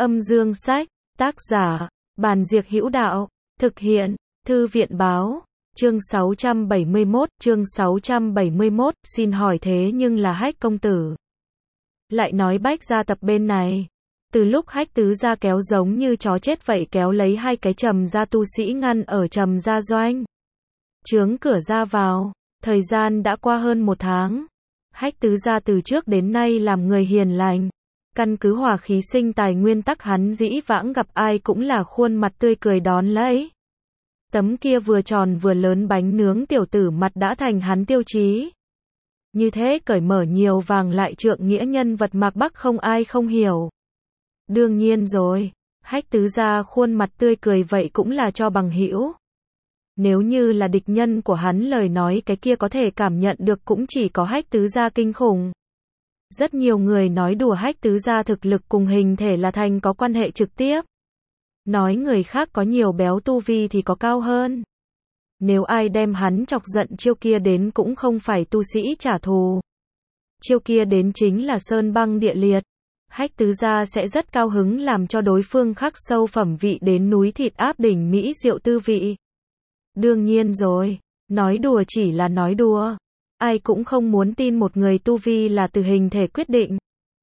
Âm dương sách, tác giả, Bàn Diệc Hữu Đạo, thực hiện, Thư viện báo, chương 671, xin hỏi thế nhưng là Hách công tử. Lại nói Bách gia tập bên này, từ lúc Hách tứ gia kéo giống như chó chết vậy kéo lấy hai cái Trầm gia tu sĩ ngăn ở Trầm gia doanh trướng cửa ra vào, thời gian đã qua hơn 1 tháng. Hách tứ gia từ trước đến nay làm người hiền lành, căn cứ hòa khí sinh tài nguyên tắc hắn dĩ vãng gặp ai cũng là khuôn mặt tươi cười đón lấy. Tấm kia vừa tròn vừa lớn bánh nướng tiểu tử mặt đã thành hắn tiêu chí. Như thế cởi mở nhiều vàng lại trượng nghĩa nhân vật Mạc Bắc không ai không hiểu. Đương nhiên rồi, Hách tứ gia khuôn mặt tươi cười vậy cũng là cho bằng hữu. Nếu như là địch nhân của hắn lời nói cái kia có thể cảm nhận được cũng chỉ có Hách tứ gia kinh khủng. Rất nhiều người nói đùa Hách tứ gia thực lực cùng hình thể là thành có quan hệ trực tiếp. Nói người khác có nhiều béo tu vi thì có cao hơn. Nếu ai đem hắn chọc giận chiêu kia đến cũng không phải tu sĩ trả thù. Chiêu kia đến chính là sơn băng địa liệt. Hách tứ gia sẽ rất cao hứng làm cho đối phương khắc sâu phẩm vị đến núi thịt áp đỉnh mỹ diệu tư vị. Đương nhiên rồi, nói đùa chỉ là nói đùa. Ai cũng không muốn tin một người tu vi là từ hình thể quyết định.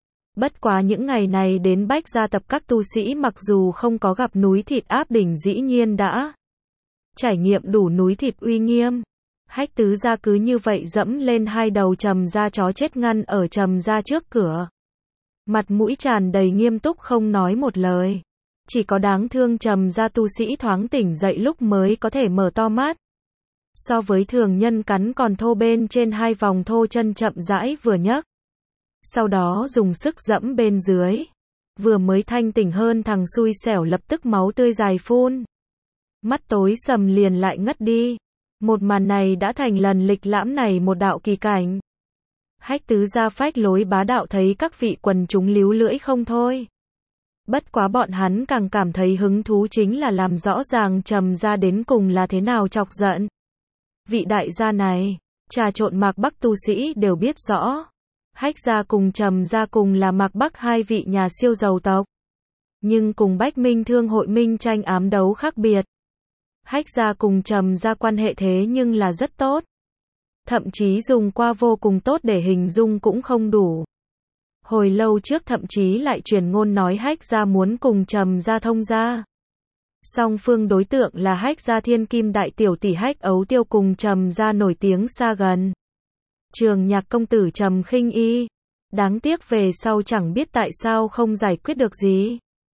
Bất quá những ngày này đến Bách gia tập các tu sĩ mặc dù không có gặp núi thịt áp đỉnh dĩ nhiên đã trải nghiệm đủ núi thịt uy nghiêm. Hách tứ gia cứ như vậy dẫm lên hai đầu Trầm gia chó chết ngăn ở Trầm gia trước cửa. Mặt mũi tràn đầy nghiêm túc không nói một lời. Chỉ có đáng thương Trầm gia tu sĩ thoáng tỉnh dậy lúc mới có thể mở to mắt. So với thường nhân cắn còn thô bên trên hai vòng thô chân chậm rãi vừa nhấc. Sau đó dùng sức dẫm bên dưới. Vừa mới thanh tỉnh hơn thằng xui xẻo lập tức máu tươi dài phun. Mắt tối sầm liền lại ngất đi. Một màn này đã thành lần lịch lãm này một đạo kỳ cảnh. Hách tứ gia phách lối bá đạo thấy các vị quần chúng líu lưỡi không thôi. Bất quá bọn hắn càng cảm thấy hứng thú chính là làm rõ ràng Trầm gia đến cùng là thế nào chọc giận. Vị đại gia này, trà trộn Mạc Bắc tu sĩ đều biết rõ. Hách gia cùng Trầm gia cùng là Mạc Bắc hai vị nhà siêu giàu tộc. Nhưng cùng Bách Minh Thương hội minh tranh ám đấu khác biệt. Hách gia cùng Trầm gia quan hệ thế nhưng là rất tốt. Thậm chí dùng qua vô cùng tốt để hình dung cũng không đủ. Hồi lâu trước thậm chí lại truyền ngôn nói Hách gia muốn cùng Trầm gia thông gia. Song phương đối tượng là Hách gia thiên kim đại tiểu tỷ Hách Ấu Tiêu cùng Trầm gia nổi tiếng xa gần. Trường nhạc công tử Trầm Khinh Y. Đáng tiếc về sau chẳng biết tại sao không giải quyết được gì.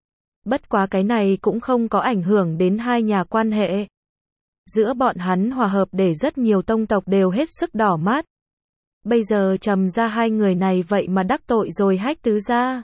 Bất quá cái này cũng không có ảnh hưởng đến hai nhà quan hệ. Giữa bọn hắn hòa hợp để rất nhiều tông tộc đều hết sức đỏ mắt. Bây giờ Trầm gia hai người này vậy mà đắc tội rồi Hách tứ gia.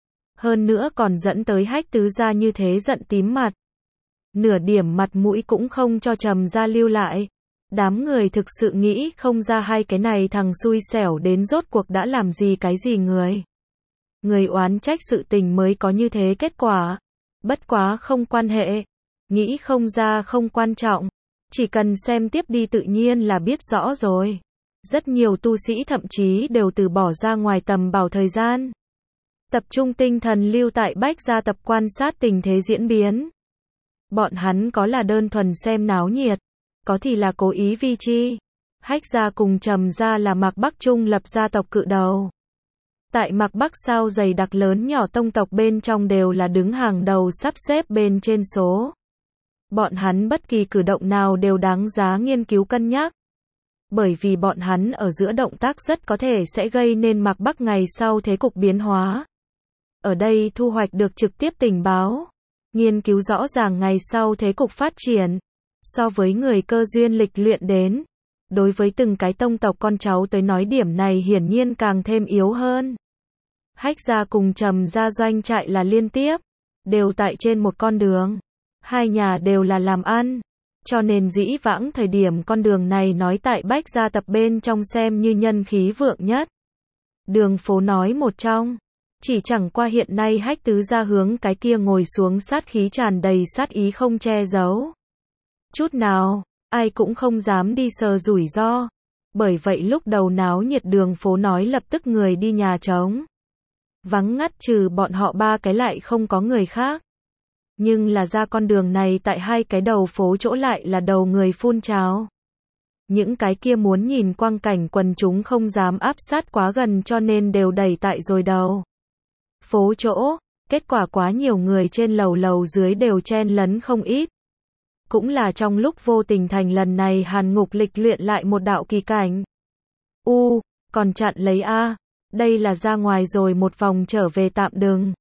Hơn nữa còn dẫn tới Hách tứ gia như thế giận tím mặt. Nửa điểm mặt mũi cũng không cho Trầm gia lưu lại. Đám người thực sự nghĩ không ra hai cái này thằng xui xẻo đến rốt cuộc đã làm gì cái gì người. Người oán trách sự tình mới có như thế kết quả. Bất quá không quan hệ. Nghĩ không ra không quan trọng. Chỉ cần xem tiếp đi tự nhiên là biết rõ rồi. Rất nhiều tu sĩ thậm chí đều từ bỏ ra ngoài tầm bảo thời gian. Tập trung tinh thần lưu tại Bách gia tập quan sát tình thế diễn biến. Bọn hắn có là đơn thuần xem náo nhiệt. Có thì là cố ý vi chi. Hách gia cùng Trầm gia là Mạc Bắc trung lập gia tộc cự đầu. Tại Mạc Bắc sao dày đặc lớn nhỏ tông tộc bên trong đều là đứng hàng đầu sắp xếp bên trên số. Bọn hắn bất kỳ cử động nào đều đáng giá nghiên cứu cân nhắc. Bởi vì bọn hắn ở giữa động tác rất có thể sẽ gây nên Mạc Bắc ngày sau thế cục biến hóa. Ở đây thu hoạch được trực tiếp tình báo. Nghiên cứu rõ ràng ngày sau thế cục phát triển. So với người cơ duyên lịch luyện đến. Đối với từng cái tông tộc con cháu tới nói điểm này hiển nhiên càng thêm yếu hơn. Hách gia cùng Trầm gia doanh trại là liên tiếp. Đều tại trên một con đường. Hai nhà đều là làm ăn. Cho nên dĩ vãng thời điểm con đường này nói tại Bách gia tập bên trong xem như nhân khí vượng nhất. Đường phố nói một trong. Chỉ chẳng qua hiện nay Hách tứ gia hướng cái kia ngồi xuống sát khí tràn đầy sát ý không che giấu. Chút nào, ai cũng không dám đi sờ rủi ro. Bởi vậy lúc đầu náo nhiệt đường phố nói lập tức người đi nhà trống. Vắng ngắt trừ bọn họ ba cái lại không có người khác. Nhưng là ra con đường này tại hai cái đầu phố chỗ lại là đầu người phun trào. Những cái kia muốn nhìn quang cảnh quần chúng không dám áp sát quá gần cho nên đều đẩy tại rồi đầu phố chỗ. Kết quả quá nhiều người trên lầu dưới đều chen lấn không ít. Cũng là trong lúc vô tình thành lần này Hàn Ngục lịch luyện lại một đạo kỳ cảnh. Còn chặn lấy a. Đây là ra ngoài rồi một vòng trở về tạm đừng.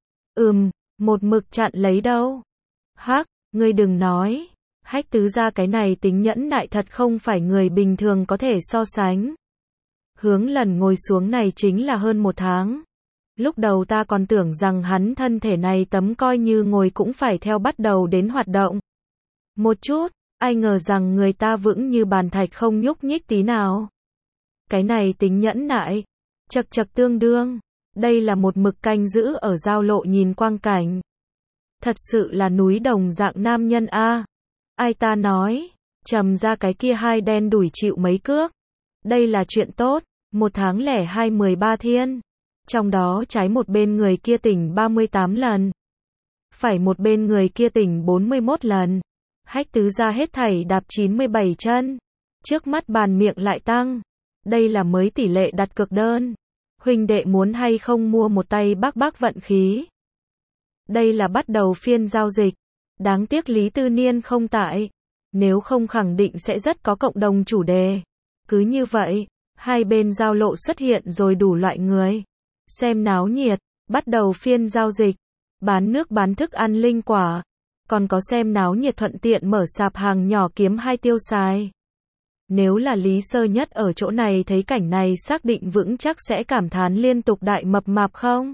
Một mực chặn lấy đâu. Hắc, ngươi đừng nói. Hách tứ gia cái này tính nhẫn nại thật không phải người bình thường có thể so sánh. Hướng lần ngồi xuống này chính là hơn 1 tháng. Lúc đầu ta còn tưởng rằng hắn thân thể này tấm coi như ngồi cũng phải theo bắt đầu đến hoạt động. Một chút, ai ngờ rằng người ta vững như bàn thạch không nhúc nhích tí nào. Cái này tính nhẫn nại. Chật chật tương đương. Đây là một mực canh giữ ở giao lộ nhìn quang cảnh. Thật sự là núi đồng dạng nam nhân a. Ai ta nói, trầm ra cái kia hai đen đủi chịu mấy cước. Đây là chuyện tốt, 1 tháng lẻ 13 thiên. Trong đó trái một bên người kia tỉnh 38 lần. Phải một bên người kia tỉnh 41 lần. Hách tứ ra hết thảy đạp 97 chân. Trước mắt bàn miệng lại tăng. Đây là mới tỷ lệ đặt cược đơn. Huynh đệ muốn hay không mua một tay bác vận khí. Đây là bắt đầu phiên giao dịch. Đáng tiếc Lý Tư Niên không tại. Nếu không khẳng định sẽ rất có cộng đồng chủ đề. Cứ như vậy, hai bên giao lộ xuất hiện rồi đủ loại người. Xem náo nhiệt, bắt đầu phiên giao dịch. Bán nước bán thức ăn linh quả. Còn có xem náo nhiệt thuận tiện mở sạp hàng nhỏ kiếm hai tiêu xài. Nếu là Lý Sơ Nhất ở chỗ này thấy cảnh này xác định vững chắc sẽ cảm thán liên tục đại mập mạp không?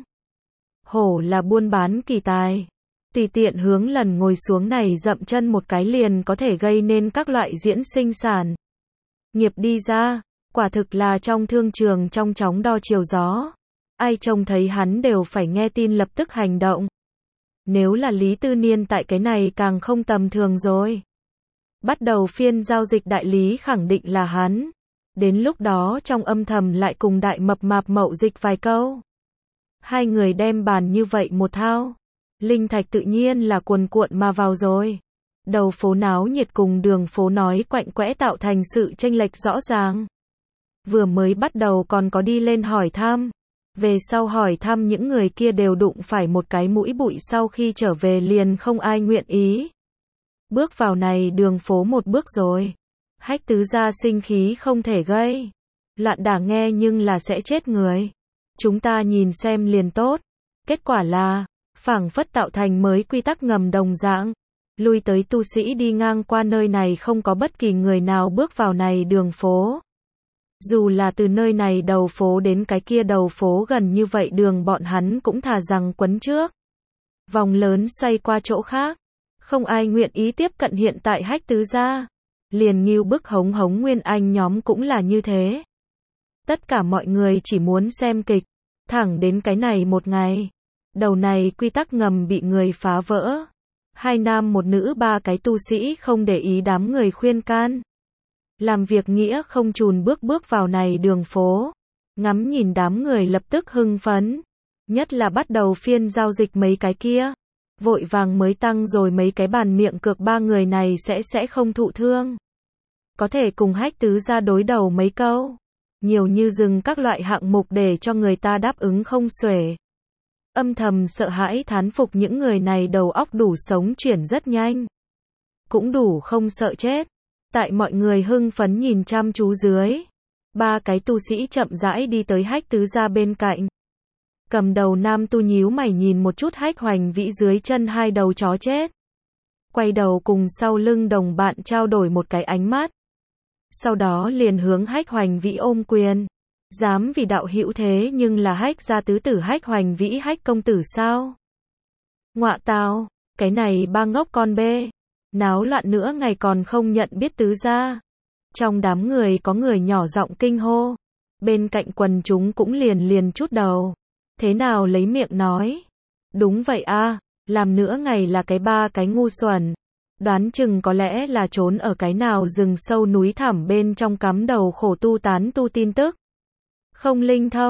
Hổ là buôn bán kỳ tài. Tùy tiện hướng lần ngồi xuống này dậm chân một cái liền có thể gây nên các loại diễn sinh sản. Nghiệp đi ra, quả thực là trong thương trường trong chóng đo chiều gió. Ai trông thấy hắn đều phải nghe tin lập tức hành động. Nếu là Lý Tư Niên tại cái này càng không tầm thường rồi. Bắt đầu phiên giao dịch đại lý khẳng định là hắn. Đến lúc đó trong âm thầm lại cùng đại mập mạp mậu dịch vài câu. Hai người đem bàn như vậy một thao. Linh thạch tự nhiên là cuồn cuộn mà vào rồi. Đầu phố náo nhiệt cùng đường phố nói quạnh quẽ tạo thành sự chênh lệch rõ ràng. Vừa mới bắt đầu còn có đi lên hỏi thăm. Về sau hỏi thăm những người kia đều đụng phải một cái mũi bụi sau khi trở về liền không ai nguyện ý. Bước vào này đường phố một bước rồi. Hách tứ gia sinh khí không thể gây. Loạn đả nghe nhưng là sẽ chết người. Chúng ta nhìn xem liền tốt. Kết quả là, phảng phất tạo thành mới quy tắc ngầm đồng dạng. Lui tới tu sĩ đi ngang qua nơi này không có bất kỳ người nào bước vào này đường phố. Dù là từ nơi này đầu phố đến cái kia đầu phố gần như vậy đường bọn hắn cũng thà rằng quấn trước. Vòng lớn xoay qua chỗ khác. Không ai nguyện ý tiếp cận hiện tại hách tứ gia. Liền Ngưu Bức Hống Nguyên Anh nhóm cũng là như thế. Tất cả mọi người chỉ muốn xem kịch. Thẳng đến cái này một ngày. Đầu này quy tắc ngầm bị người phá vỡ. 2 nam 1 nữ 3 cái tu sĩ không để ý đám người khuyên can. Làm việc nghĩa không chùn bước vào này đường phố. Ngắm nhìn đám người lập tức hưng phấn. Nhất là bắt đầu phiên giao dịch mấy cái kia. Vội vàng mới tăng rồi mấy cái bàn miệng cược 3 người này sẽ không thụ thương. Có thể cùng hách tứ gia đối đầu mấy câu. Nhiều như dừng các loại hạng mục để cho người ta đáp ứng không xuể. Âm thầm sợ hãi thán phục những người này đầu óc đủ sống chuyển rất nhanh. Cũng đủ không sợ chết. Tại mọi người hưng phấn nhìn chăm chú dưới. 3 cái tu sĩ chậm rãi đi tới hách tứ gia bên cạnh. Cầm đầu nam tu nhíu mày nhìn một chút hách hoành vĩ dưới chân 2 đầu chó chết. Quay đầu cùng sau lưng đồng bạn trao đổi một cái ánh mắt. Sau đó liền hướng hách hoành vĩ ôm quyền. Dám vì đạo hữu thế nhưng là hách gia tứ tử hách hoành vĩ hách công tử sao? Ngọa tào, cái này ba ngốc con bê. Náo loạn nữa ngày còn không nhận biết tứ gia. Trong đám người có người nhỏ giọng kinh hô. Bên cạnh quần chúng cũng liền chút đầu. Thế nào lấy miệng nói? Đúng vậy a, làm nữa ngày là cái 3 cái ngu xuẩn. Đoán chừng có lẽ là trốn ở cái nào rừng sâu núi thẳm bên trong cắm đầu khổ tu tán tu tin tức. Không linh thông,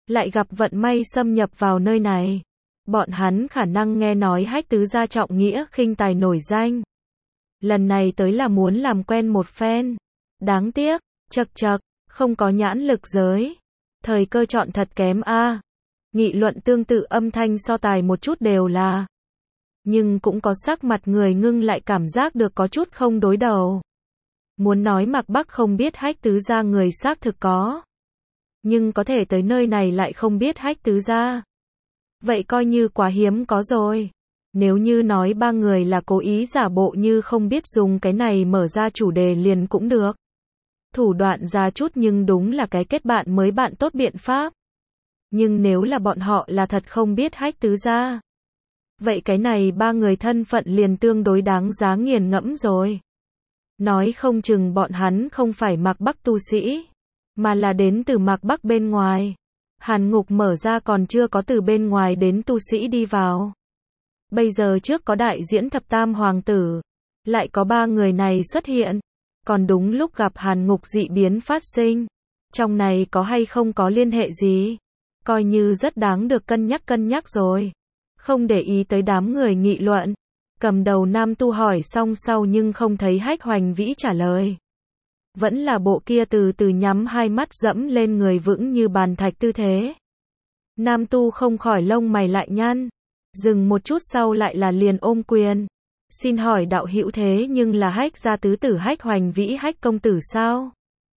lại gặp vận may xâm nhập vào nơi này. Bọn hắn khả năng nghe nói Hách tứ gia trọng nghĩa khinh tài nổi danh. Lần này tới là muốn làm quen một phen. Đáng tiếc, chậc chậc, không có nhãn lực giới. Thời cơ chọn thật kém a. Nghị luận tương tự âm thanh so tài một chút đều là. Nhưng cũng có sắc mặt người ngưng lại cảm giác được có chút không đối đầu. Muốn nói Mạc Bắc không biết Hách tứ gia người xác thực có. Nhưng có thể tới nơi này lại không biết Hách tứ gia. Vậy coi như quá hiếm có rồi. Nếu như nói ba người là cố ý giả bộ như không biết dùng cái này mở ra chủ đề liền cũng được. Thủ đoạn ra chút nhưng đúng là cái kết bạn mới bạn tốt biện pháp. Nhưng nếu là bọn họ là thật không biết Hách tứ gia. Vậy cái này ba người thân phận liền tương đối đáng giá nghiền ngẫm rồi. Nói không chừng bọn hắn không phải Mạc Bắc tu sĩ, mà là đến từ Mạc Bắc bên ngoài. Hàn ngục mở ra còn chưa có từ bên ngoài đến tu sĩ đi vào. Bây giờ trước có đại diễn thập tam hoàng tử, lại có ba người này xuất hiện, còn đúng lúc gặp hàn ngục dị biến phát sinh. Trong này có hay không có liên hệ gì? Coi như rất đáng được cân nhắc rồi. Không để ý tới đám người nghị luận. Cầm đầu nam tu hỏi xong sau nhưng không thấy Hách Hoành Vĩ trả lời. Vẫn là bộ kia từ từ nhắm hai mắt dẫm lên người vững như bàn thạch tư thế. Nam tu không khỏi lông mày lại nhăn. Dừng một chút sau lại là liền ôm quyền. Xin hỏi đạo hữu thế nhưng là Hách gia tứ tử Hách Hoành Vĩ Hách công tử sao?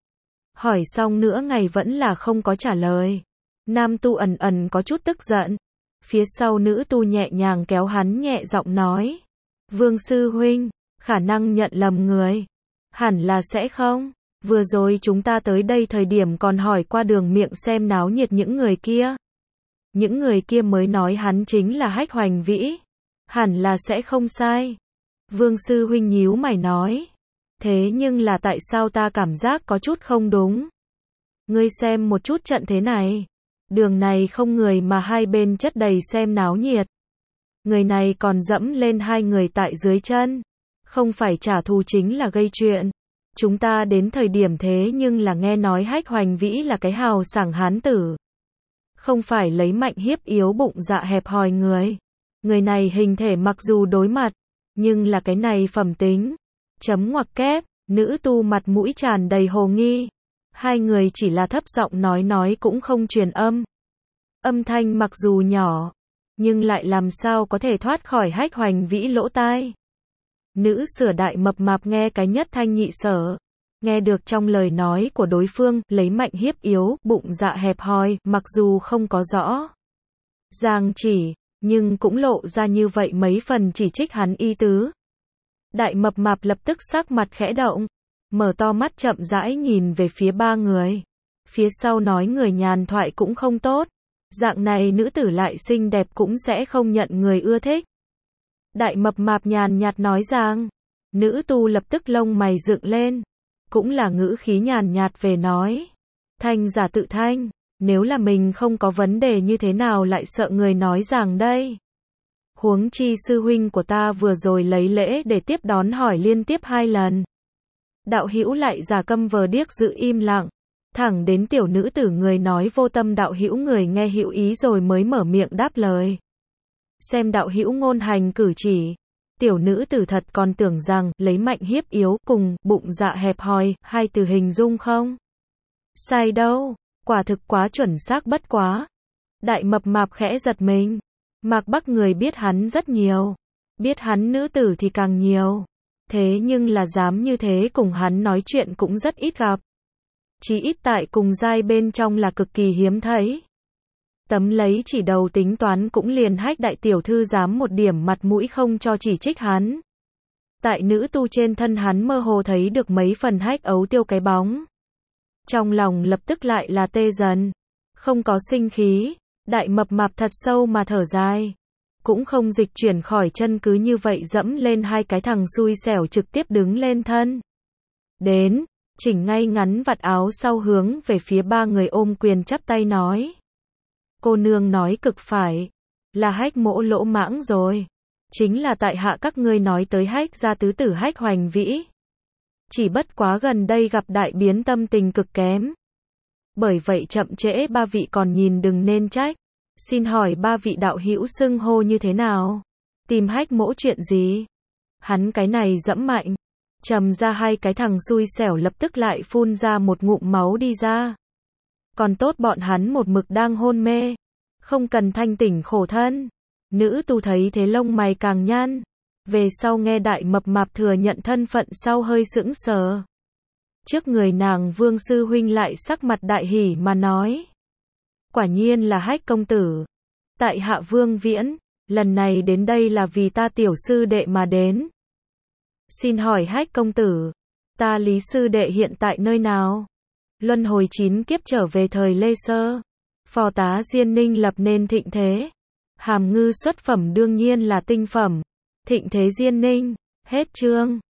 Hỏi xong nữa ngày vẫn là không có trả lời. Nam tu ẩn ẩn có chút tức giận. Phía sau nữ tu nhẹ nhàng kéo hắn nhẹ giọng nói. Vương sư huynh, khả năng nhận lầm người. Hẳn là sẽ không. Vừa rồi chúng ta tới đây thời điểm còn hỏi qua đường miệng xem náo nhiệt những người kia. Những người kia mới nói hắn chính là Hách Hoành Vĩ. Hẳn là sẽ không sai. Vương sư huynh nhíu mày nói. Thế nhưng là tại sao ta cảm giác có chút không đúng? Ngươi xem một chút trận thế này. Đường này không người mà hai bên chất đầy xem náo nhiệt. Người này còn dẫm lên hai người tại dưới chân. Không phải trả thù chính là gây chuyện. Chúng ta đến thời điểm thế nhưng là nghe nói Hách Hoành Vĩ là cái hào sảng hán tử. Không phải lấy mạnh hiếp yếu bụng dạ hẹp hòi người. Người này hình thể mặc dù đối mặt, nhưng là cái này phẩm tính. Chấm ngoặc kép, nữ tu mặt mũi tràn đầy hồ nghi. Hai người chỉ là thấp giọng nói cũng không truyền âm. Âm thanh mặc dù nhỏ, nhưng lại làm sao có thể thoát khỏi Hách Hoành Vĩ lỗ tai. Nữ sửa đại mập mạp nghe cái nhất thanh nhị sở. Nghe được trong lời nói của đối phương, lấy mạnh hiếp yếu, bụng dạ hẹp hòi, mặc dù không có rõ ràng chỉ, nhưng cũng lộ ra như vậy mấy phần chỉ trích hắn ý tứ. Đại mập mạp lập tức sắc mặt khẽ động, mở to mắt chậm rãi nhìn về phía ba người. Phía sau nói người nhàn thoại cũng không tốt. Dạng này nữ tử lại xinh đẹp cũng sẽ không nhận người ưa thích. Đại mập mạp nhàn nhạt nói rằng, nữ tu lập tức lông mày dựng lên. Cũng là ngữ khí nhàn nhạt về nói. Thanh giả tự thanh, nếu là mình không có vấn đề như thế nào lại sợ người nói rằng đây. Huống chi sư huynh của ta vừa rồi lấy lễ để tiếp đón hỏi liên tiếp 2 lần. Đạo hữu lại giả câm vờ điếc giữ im lặng. Thẳng đến tiểu nữ tử người nói vô tâm đạo hữu người nghe hữu ý rồi mới mở miệng đáp lời. Xem đạo hữu ngôn hành cử chỉ. Tiểu nữ tử thật còn tưởng rằng lấy mạnh hiếp yếu cùng bụng dạ hẹp hòi hai từ hình dung không? Sai đâu, quả thực quá chuẩn xác bất quá. Đại mập mạp khẽ giật mình. Mạc Bắc người biết hắn rất nhiều. Biết hắn nữ tử thì càng nhiều. Thế nhưng là dám như thế cùng hắn nói chuyện cũng rất ít gặp. Chỉ ít tại cùng giai bên trong là cực kỳ hiếm thấy. Tấm lấy chỉ đầu tính toán cũng liền Hách đại tiểu thư dám một điểm mặt mũi không cho chỉ trích hắn. Tại nữ tu trên thân hắn mơ hồ thấy được mấy phần Hách ấu tiêu cái bóng. Trong lòng lập tức lại là tê dần. Không có sinh khí. Đại mập mạp thật sâu mà thở dài. Cũng không dịch chuyển khỏi chân cứ như vậy dẫm lên hai cái thằng xui xẻo trực tiếp đứng lên thân. Đến, chỉnh ngay ngắn vạt áo sau hướng về phía ba người ôm quyền chắp tay nói. Cô nương nói cực phải. Là Hách mỗ lỗ mãng rồi. Chính là tại hạ các ngươi nói tới Hách gia tứ tử Hách Hoành Vĩ. Chỉ bất quá gần đây gặp đại biến tâm tình cực kém. bởi vậy chậm trễ ba vị còn nhìn đừng nên trách. Xin hỏi ba vị đạo hữu xưng hô như thế nào? Tìm Hách Mỗ chuyện gì? Hắn cái này dẫm mạnh. Trầm ra hai cái thằng xui xẻo lập tức lại phun ra một ngụm máu đi ra. Còn tốt bọn hắn một mực đang hôn mê. Không cần thanh tỉnh khổ thân. Nữ tu thấy thế lông mày càng nhăn. Về sau nghe đại mập mạp thừa nhận thân phận sau hơi sững sờ. Trước người nàng Vương sư huynh lại sắc mặt đại hỉ mà nói. Quả nhiên là Hách công tử. Tại hạ Vương Viễn, lần này đến đây là vì ta tiểu sư đệ mà đến. Xin hỏi Hách công tử, ta Lý sư đệ hiện tại nơi nào? Luân hồi 9 kiếp trở về thời Lê Sơ. Phò tá Diên Ninh lập nên thịnh thế. Hàm ngư xuất phẩm đương nhiên là tinh phẩm. Thịnh thế Diên Ninh, hết chương.